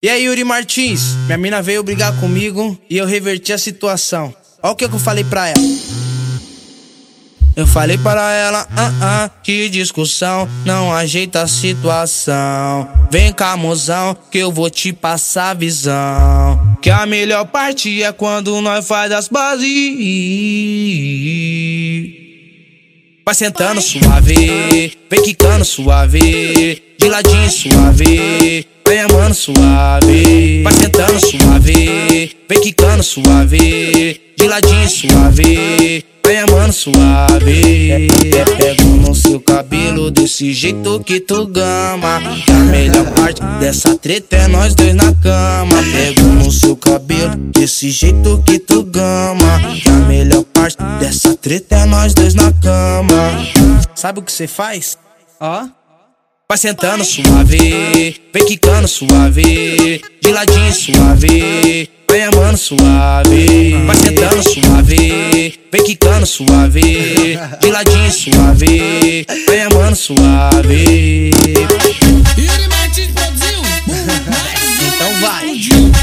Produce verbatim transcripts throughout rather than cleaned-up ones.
E aí, Yuri Martins, minha mina veio brigar comigo e eu reverti a situação. Olha o que eu falei pra ela. Eu falei para ela, ah, ah, que discussão não ajeita a situação. Vem cá, mozão, que eu vou te passar a visão. Que a melhor parte é quando nós faz as bases. Vai sentando suave, vem quicando suave, de ladinho suave, vem amando suave. Vai sentando suave, vem quicando suave, de ladinho suave, vem amando suave. Pego no seu cabelo desse jeito que tu gama. Que a melhor parte dessa treta é nós dois na cama. Pego no seu cabelo desse jeito que tu gama. Que a melhor parte dessa treta é nós dois na cama. Sabe o que cê faz? Ó, vai sentando suave, vem quicando suave, de ladinho suave, vem amando suave. Vai sentando suave, vem quicando suave, de ladinho suave, vem amando suave. Yuri Martins produziu mais uma. Então vai.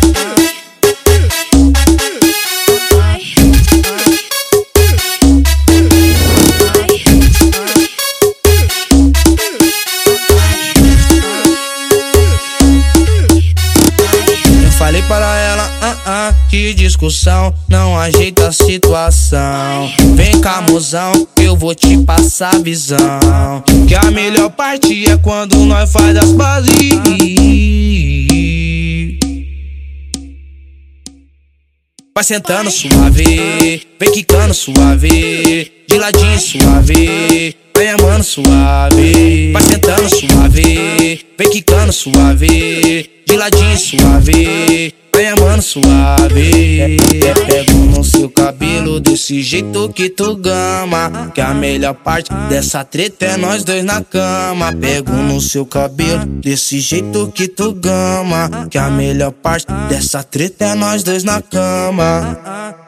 Falei para ela, ah, ah, que discussão não ajeita a situação. Vem cá, mozão, que eu vou te passar a visão. Que a melhor parte é quando nós faz as bases. Vai sentando suave, vem quicando suave, de ladinho suave, vem amando suave. Vai sentando suave, vem quicando suave, de ladinho suave, vem amando suave. Pego no seu cabelo desse jeito que tu gama. Que a melhor parte dessa treta é nós dois na cama. Pego no seu cabelo desse jeito que tu gama. Que a melhor parte dessa treta é nós dois na cama.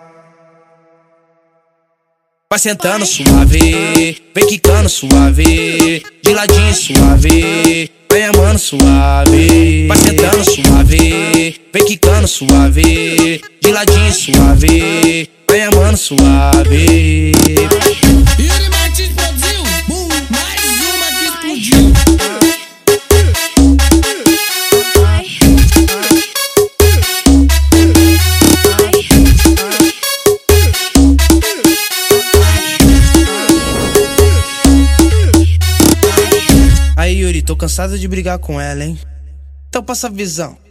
Vai sentando suave, vem quicando suave, de ladinho suave, vem amando suave. Vai sentando suave, vem quicando suave, de ladinho suave, vem amando suave. Yuri Martins produziu mais uma que explodiu. Aí, Yuri, tô cansado de brigar com ela, hein? Então passa a visão.